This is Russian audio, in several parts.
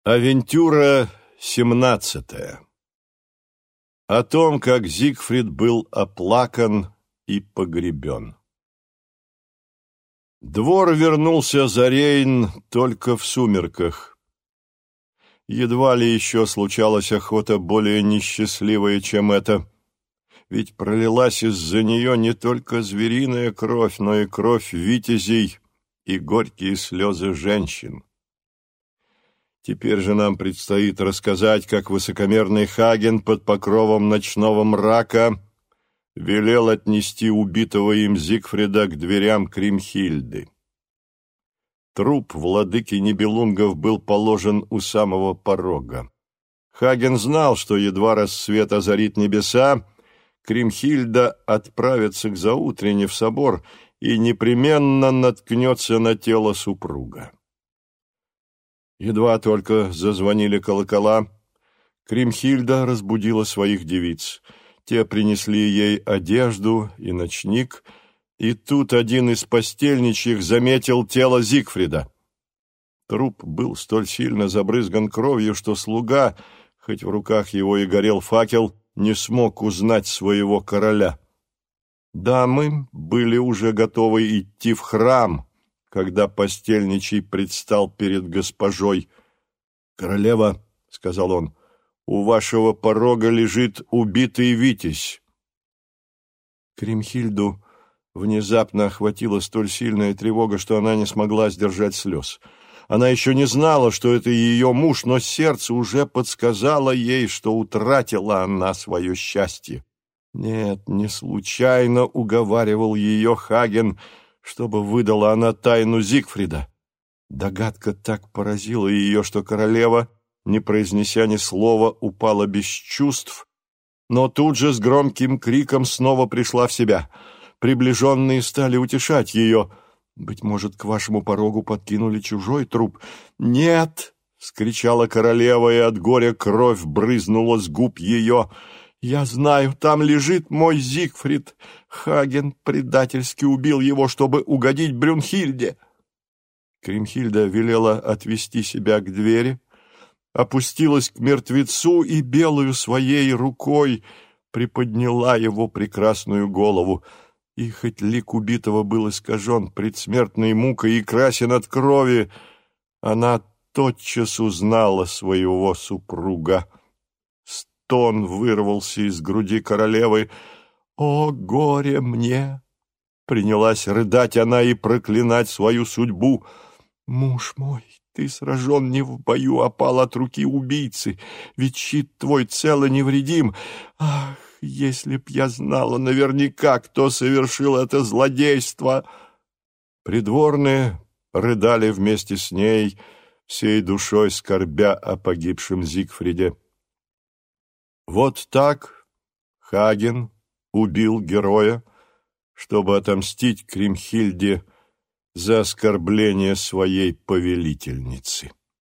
Авентюра 17. О том, как Зигфрид был оплакан и погребен. Двор вернулся за Рейн только в сумерках. Едва ли еще случалась охота более несчастливая, чем эта, ведь пролилась из-за нее не только звериная кровь, но и кровь витязей и горькие слезы женщин. Теперь же нам предстоит рассказать, как высокомерный Хаген под покровом ночного мрака велел отнести убитого им Зигфрида к дверям Кримхильды. Труп владыки Нибелунгов был положен у самого порога. Хаген знал, что едва рассвет озарит небеса, Кримхильда отправится к заутрене в собор и непременно наткнется на тело супруга. Едва только зазвонили колокола, Кримхильда разбудила своих девиц. Те принесли ей одежду и ночник, и тут один из постельничьих заметил тело Зигфрида. Труп был столь сильно забрызган кровью, что слуга, хоть в руках его и горел факел, не смог узнать своего короля. Дамы были уже готовы идти в храм, когда постельничий предстал перед госпожой. «Королева», — сказал он, — «у вашего порога лежит убитый витязь». Кримхильду внезапно охватила столь сильная тревога, что она не смогла сдержать слез. Она еще не знала, что это ее муж, но сердце уже подсказало ей, что утратила она свое счастье. Нет, не случайно уговаривал ее Хаген, чтобы выдала она тайну Зигфрида. Догадка так поразила ее, что королева, не произнеся ни слова, упала без чувств, но тут же с громким криком снова пришла в себя. Приближенные стали утешать ее. «Быть может, к вашему порогу подкинули чужой труп?» «Нет!» — вскричала королева, и от горя кровь брызнула с губ ее. «Я знаю, там лежит мой Зигфрид. Хаген предательски убил его, чтобы угодить Брюнхильде». Кримхильда велела отвести себя к двери, опустилась к мертвецу и белую своей рукой приподняла его прекрасную голову. И хоть лик убитого был искажен предсмертной мукой и красен от крови, она тотчас узнала своего супруга. Стон вырвался из груди королевы. «О, горе мне!» Принялась рыдать она и проклинать свою судьбу. «Муж мой, ты сражен не в бою, а пал от руки убийцы, ведь щит твой цел и невредим. Ах, если б я знала наверняка, кто совершил это злодейство!» Придворные рыдали вместе с ней, всей душой скорбя о погибшем Зигфриде. Вот так Хаген убил героя, чтобы отомстить Кримхильде за оскорбление своей повелительницы.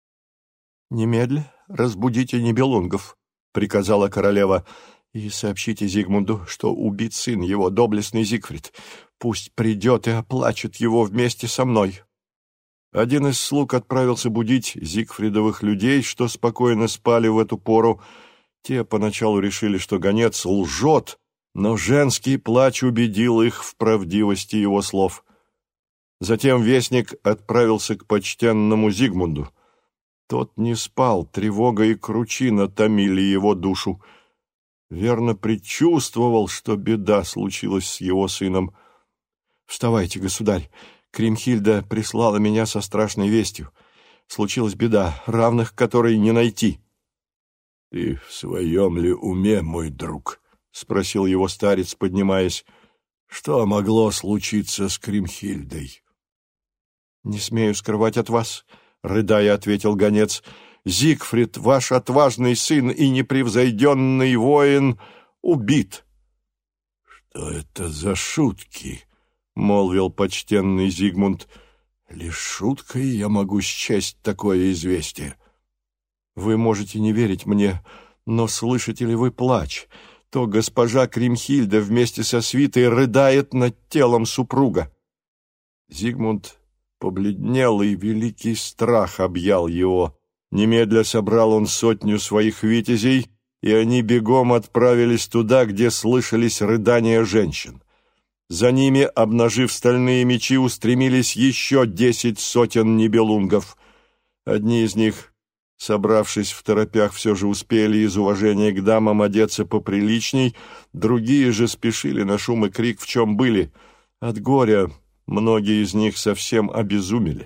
«Немедля разбудите Нибелунгов», — приказала королева, — «и сообщите Зигмунду, что убит сын его, доблестный Зигфрид. Пусть придет и оплачет его вместе со мной». Один из слуг отправился будить Зигфридовых людей, что спокойно спали в эту пору. Те поначалу решили, что гонец лжет, но женский плач убедил их в правдивости его слов. Затем вестник отправился к почтенному Зигмунду. Тот не спал, тревога и кручина томили его душу. Верно предчувствовал, что беда случилась с его сыном. «Вставайте, государь, Кримхильда прислала меня со страшной вестью. Случилась беда, равных которой не найти». «Ты в своем ли уме, мой друг?» — спросил его старец, поднимаясь. «Что могло случиться с Кримхильдой?» «Не смею скрывать от вас», — рыдая ответил гонец. «Зигфрид, ваш отважный сын и непревзойденный воин, убит». «Что это за шутки?» — молвил почтенный Зигмунд. «Лишь шуткой я могу счесть такое известие». «Вы можете не верить мне, но слышите ли вы плач? То госпожа Кримхильда вместе со свитой рыдает над телом супруга». Зигмунд побледнел, и великий страх объял его. Немедля собрал он 100 своих витязей, и они бегом отправились туда, где слышались рыдания женщин. За ними, обнажив стальные мечи, устремились еще 10 сотен нибелунгов. Одни из них, собравшись второпях, все же успели из уважения к дамам одеться поприличней, другие же спешили на шум и крик, в чем были. От горя многие из них совсем обезумели.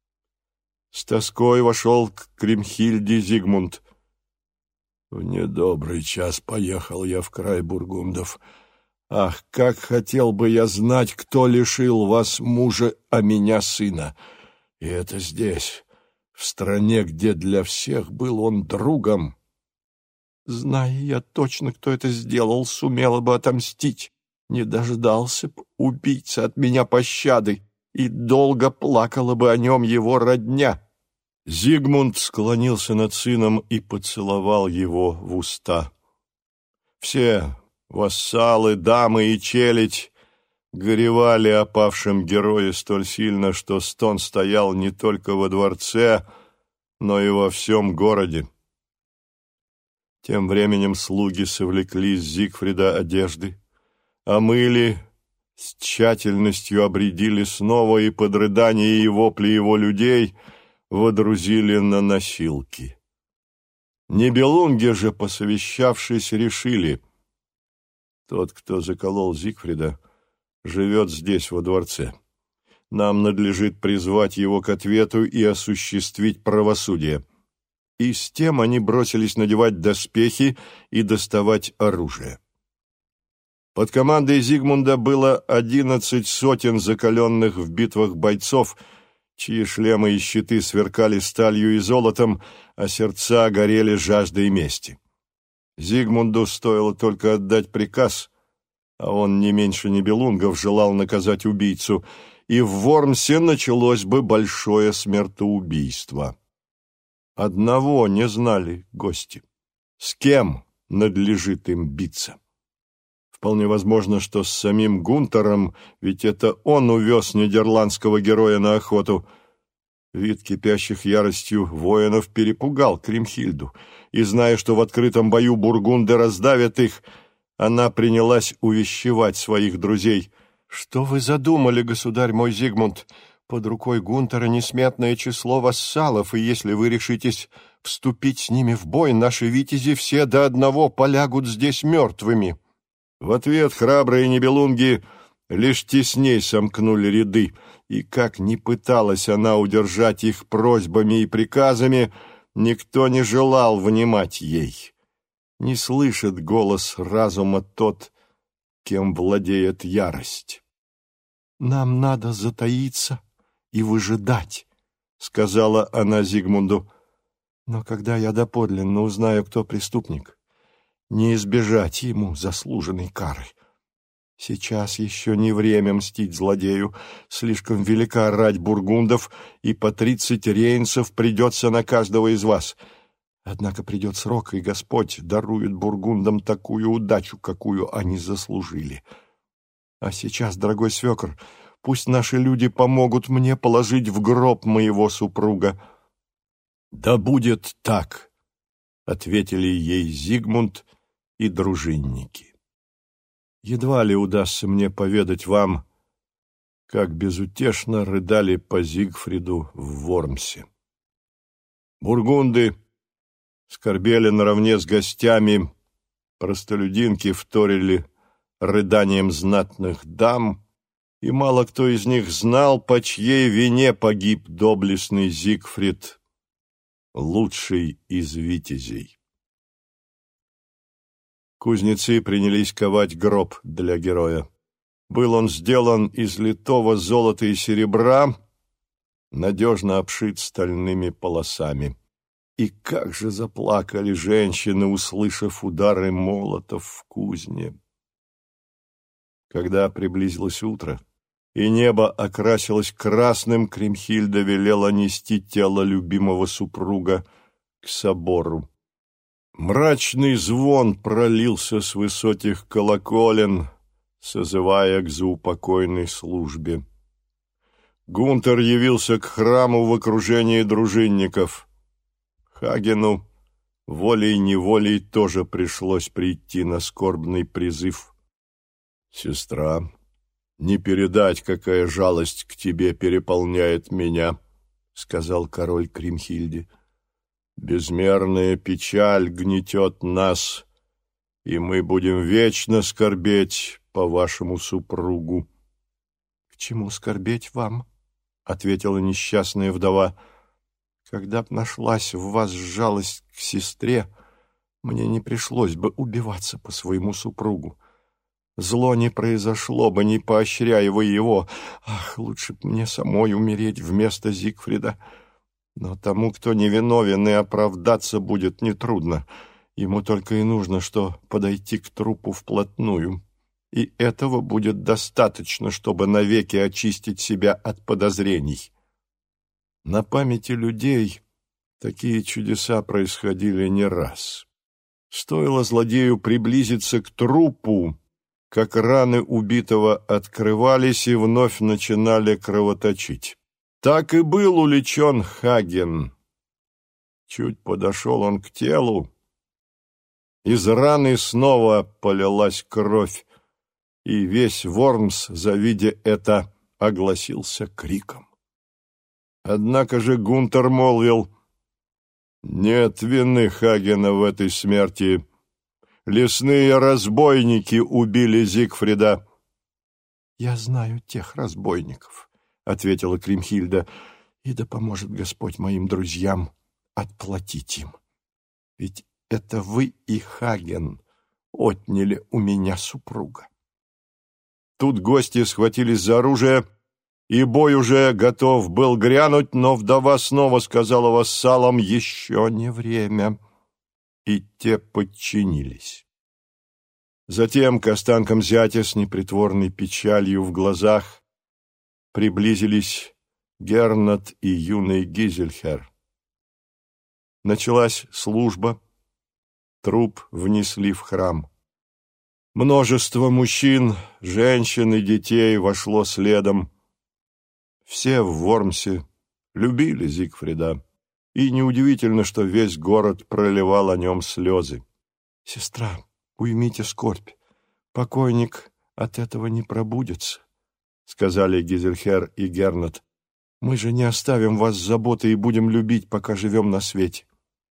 С тоской вошел к Кримхильде Зигмунд. «В недобрый час поехал я в край бургундов. Ах, как хотел бы я знать, кто лишил вас мужа, а меня сына. И это здесь, в стране, где для всех был он другом. Зная я точно, кто это сделал, сумела бы отомстить. Не дождался б убийца от меня пощады, и долго плакала бы о нем его родня». Зигмунд склонился над сыном и поцеловал его в уста. Все вассалы, дамы и челядь горевали о павшем герое столь сильно, что стон стоял не только во дворце, но и во всем городе. Тем временем слуги совлекли с Зигфрида одежды, омыли, с тщательностью обредили снова и под рыдания и вопли его людей водрузили на носилки. Нибелунги же, посовещавшись, решили: тот, кто заколол Зигфрида, живет здесь, во дворце. Нам надлежит призвать его к ответу и осуществить правосудие. И с тем они бросились надевать доспехи и доставать оружие. Под командой Зигмунда было 11 сотен закаленных в битвах бойцов, чьи шлемы и щиты сверкали сталью и золотом, а сердца горели жаждой мести. Зигмунду стоило только отдать приказ, а он не меньше нибелунгов желал наказать убийцу, и в Вормсе началось бы большое смертоубийство. Одного не знали гости: с кем надлежит им биться. Вполне возможно, что с самим Гунтером, ведь это он увез нидерландского героя на охоту. Вид кипящих яростью воинов перепугал Кримхильду, и, зная, что в открытом бою бургунды раздавят их, она принялась увещевать своих друзей. «Что вы задумали, государь мой Зигмунд? Под рукой Гунтера несметное число вассалов, и если вы решитесь вступить с ними в бой, наши витязи все до одного полягут здесь мертвыми». В ответ храбрые нибелунги лишь тесней сомкнули ряды, и как ни пыталась она удержать их просьбами и приказами, никто не желал внимать ей. Не слышит голос разума тот, кем владеет ярость. «Нам надо затаиться и выжидать», — сказала она Зигмунду. «Но когда я доподлинно узнаю, кто преступник, не избежать ему заслуженной кары. Сейчас еще не время мстить злодею, слишком велика рать бургундов, и по 30 рейнцев придется на каждого из вас. Однако придет срок, и Господь дарует бургундам такую удачу, какую они заслужили. А сейчас, дорогой свекр, пусть наши люди помогут мне положить в гроб моего супруга». «Да будет так», — ответили ей Зигмунд и дружинники. Едва ли удастся мне поведать вам, как безутешно рыдали по Зигфриду в Вормсе. Бургунды скорбели наравне с гостями, простолюдинки вторили рыданием знатных дам, и мало кто из них знал, по чьей вине погиб доблестный Зигфрид, лучший из витязей. Кузнецы принялись ковать гроб для героя. Был он сделан из литого золота и серебра, надежно обшит стальными полосами. И как же заплакали женщины, услышав удары молотов в кузне. Когда приблизилось утро, и небо окрасилось красным, Кримхильда велела нести тело любимого супруга к собору. Мрачный звон пролился с высоких колоколен, созывая к заупокойной службе. Гунтер явился к храму в окружении дружинников. Хагену волей-неволей тоже пришлось прийти на скорбный призыв. «Сестра, не передать, какая жалость к тебе переполняет меня», — сказал король Кримхильде. «Безмерная печаль гнетет нас, и мы будем вечно скорбеть по вашему супругу». «К чему скорбеть вам?» — ответила несчастная вдова. «Когда б нашлась в вас жалость к сестре, мне не пришлось бы убиваться по своему супругу. Зло не произошло бы, не поощряя вы его. Ах, лучше б мне самой умереть вместо Зигфрида. Но тому, кто невиновен, и оправдаться будет нетрудно. Ему только и нужно, что подойти к трупу вплотную. И этого будет достаточно, чтобы навеки очистить себя от подозрений». На памяти людей такие чудеса происходили не раз. Стоило злодею приблизиться к трупу, как раны убитого открывались и вновь начинали кровоточить. Так и был уличен Хаген. Чуть подошел он к телу, из раны снова полилась кровь, и весь Вормс, завидя это, огласился криком. Однако же Гунтер молвил: «Нет вины Хагена в этой смерти. Лесные разбойники убили Зигфрида». «Я знаю тех разбойников», — ответила Кримхильда, «и да поможет Господь моим друзьям отплатить им. Ведь это вы и Хаген отняли у меня супруга». Тут гости схватились за оружие, и бой уже готов был грянуть, но вдова снова сказала вассалам: «Еще не время», и те подчинились. Затем к останкам зятя с непритворной печалью в глазах приблизились Гернот и юный Гизельхер. Началась служба, труп внесли в храм. Множество мужчин, женщин и детей вошло следом. Все в Вормсе любили Зигфрида, и неудивительно, что весь город проливал о нем слезы. «Сестра, уймите скорбь, покойник от этого не пробудется», — сказали Гизельхер и Гернот. «Мы же не оставим вас с заботой и будем любить, пока живем на свете».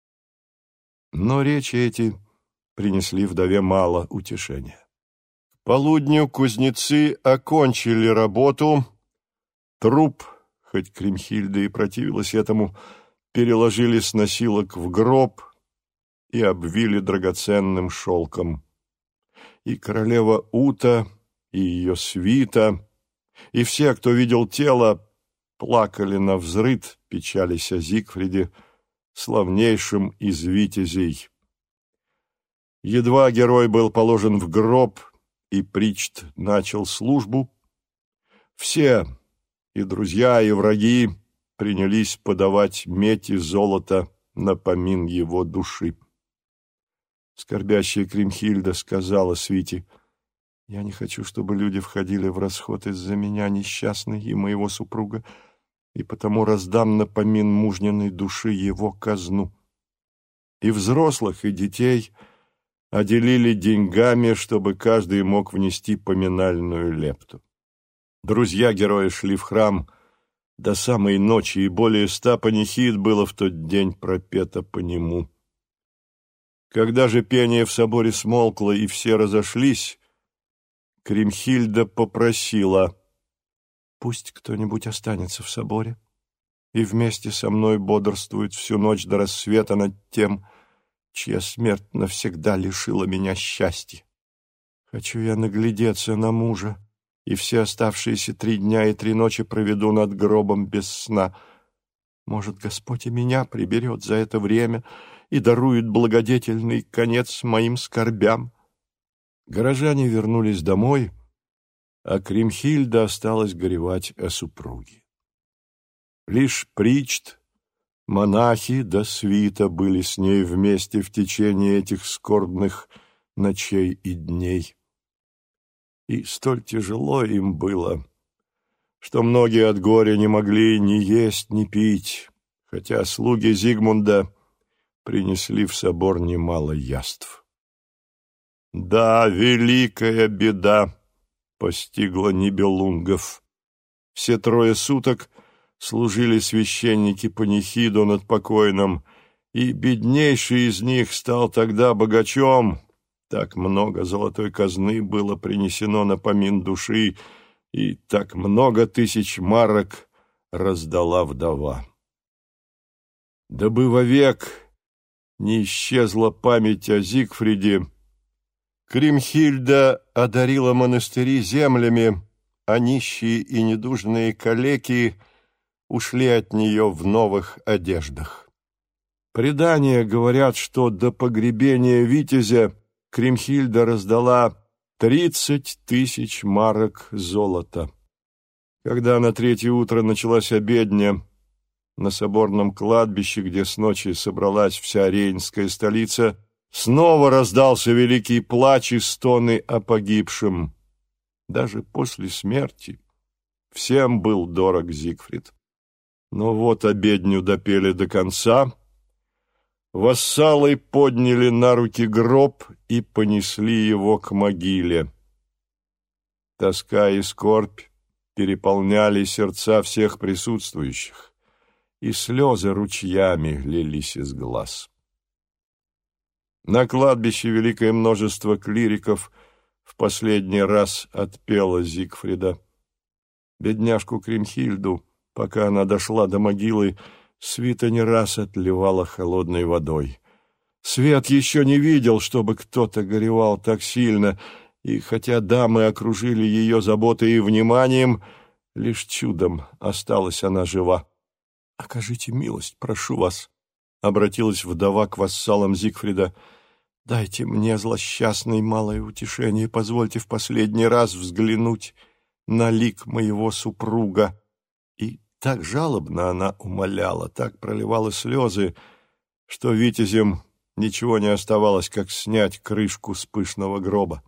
Но речи эти принесли вдове мало утешения. К полудню кузнецы окончили работу. Труп, хоть Кримхильда и противилась этому, переложили с носилок в гроб и обвили драгоценным шелком. И королева Ута, и ее свита, и все, кто видел тело, плакали навзрыд, печались о Зигфриде, славнейшем из витязей. Едва герой был положен в гроб, и Причт начал службу, все, и друзья, и враги, принялись подавать медь и золото на помин его души. Скорбящая Кримхильда сказала свите: «Я не хочу, чтобы люди входили в расход из-за меня, несчастной, и моего супруга, и потому раздам на помин мужниной души его казну». И взрослых, и детей отделили деньгами, чтобы каждый мог внести поминальную лепту. Друзья героя шли в храм до самой ночи, и более 100 панихид было в тот день пропето по нему. Когда же пение в соборе смолкло и все разошлись, Кримхильда попросила: «Пусть кто-нибудь останется в соборе и вместе со мной бодрствует всю ночь до рассвета над тем, чья смерть навсегда лишила меня счастья. Хочу я наглядеться на мужа, и все оставшиеся 3 дня и 3 ночи проведу над гробом без сна. Может, Господь и меня приберет за это время и дарует благодетельный конец моим скорбям». Горожане вернулись домой, а Кримхильда осталась горевать о супруге. Лишь Причт, монахи да свита были с ней вместе в течение этих скорбных ночей и дней. И столь тяжело им было, что многие от горя не могли ни есть, ни пить, хотя слуги Зигмунда принесли в собор немало яств. Да, великая беда постигла нибелунгов. Все 3 суток служили священники панихиду над покойным, и беднейший из них стал тогда богачом. Так много золотой казны было принесено на помин души, и так много тысяч марок раздала вдова. Дабы вовек не исчезла память о Зигфриде, Кримхильда одарила монастыри землями, а нищие и недужные калеки ушли от нее в новых одеждах. Предания говорят, что до погребения витязя Кримхильда раздала 30 000 марок золота. Когда на 3-е утро началась обедня на соборном кладбище, где с ночи собралась вся рейнская столица, снова раздался великий плач и стоны о погибшем. Даже после смерти всем был дорог Зигфрид. Но вот обедню допели до конца, вассалы подняли на руки гроб и понесли его к могиле. Тоска и скорбь переполняли сердца всех присутствующих, и слезы ручьями лились из глаз. На кладбище великое множество клириков в последний раз отпело Зигфрида. Бедняжку Кримхильду, пока она дошла до могилы, свита не раз отливала холодной водой. Свет еще не видел, чтобы кто-то горевал так сильно, и хотя дамы окружили ее заботой и вниманием, лишь чудом осталась она жива. «Окажите милость, прошу вас», — обратилась вдова к вассалам Зигфрида. «Дайте мне, злосчастной, малое утешение, позвольте в последний раз взглянуть на лик моего супруга». И так жалобно она умоляла, так проливала слезы, что витязям ничего не оставалось, как снять крышку с пышного гроба.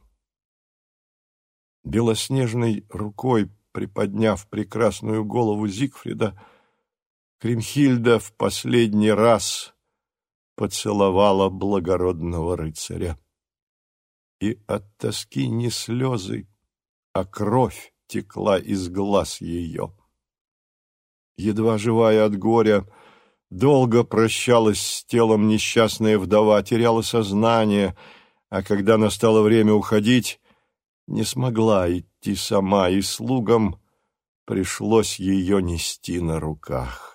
Белоснежной рукой, приподняв прекрасную голову Зигфрида, Кримхильда в последний раз поцеловала благородного рыцаря. И от тоски не слезы, а кровь текла из глаз ее. Едва живая от горя, долго прощалась с телом несчастная вдова, теряла сознание, а когда настало время уходить, не смогла идти сама, и слугам пришлось ее нести на руках.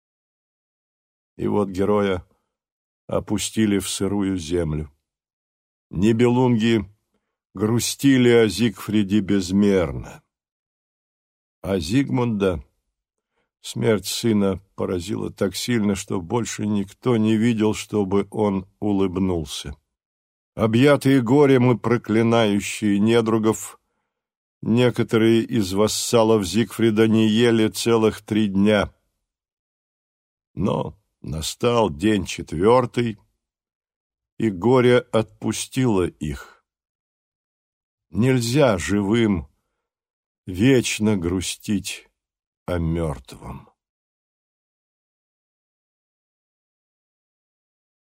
И вот героя опустили в сырую землю. Нибелунги грустили о Зигфриде безмерно. А Зигмунда смерть сына поразила так сильно, что больше никто не видел, чтобы он улыбнулся. Объятые горем и проклинающие недругов, некоторые из вассалов Зигфрида не ели целых 3 дня. Но настал день 4, и горе отпустило их. Нельзя живым вечно грустить о мертвом.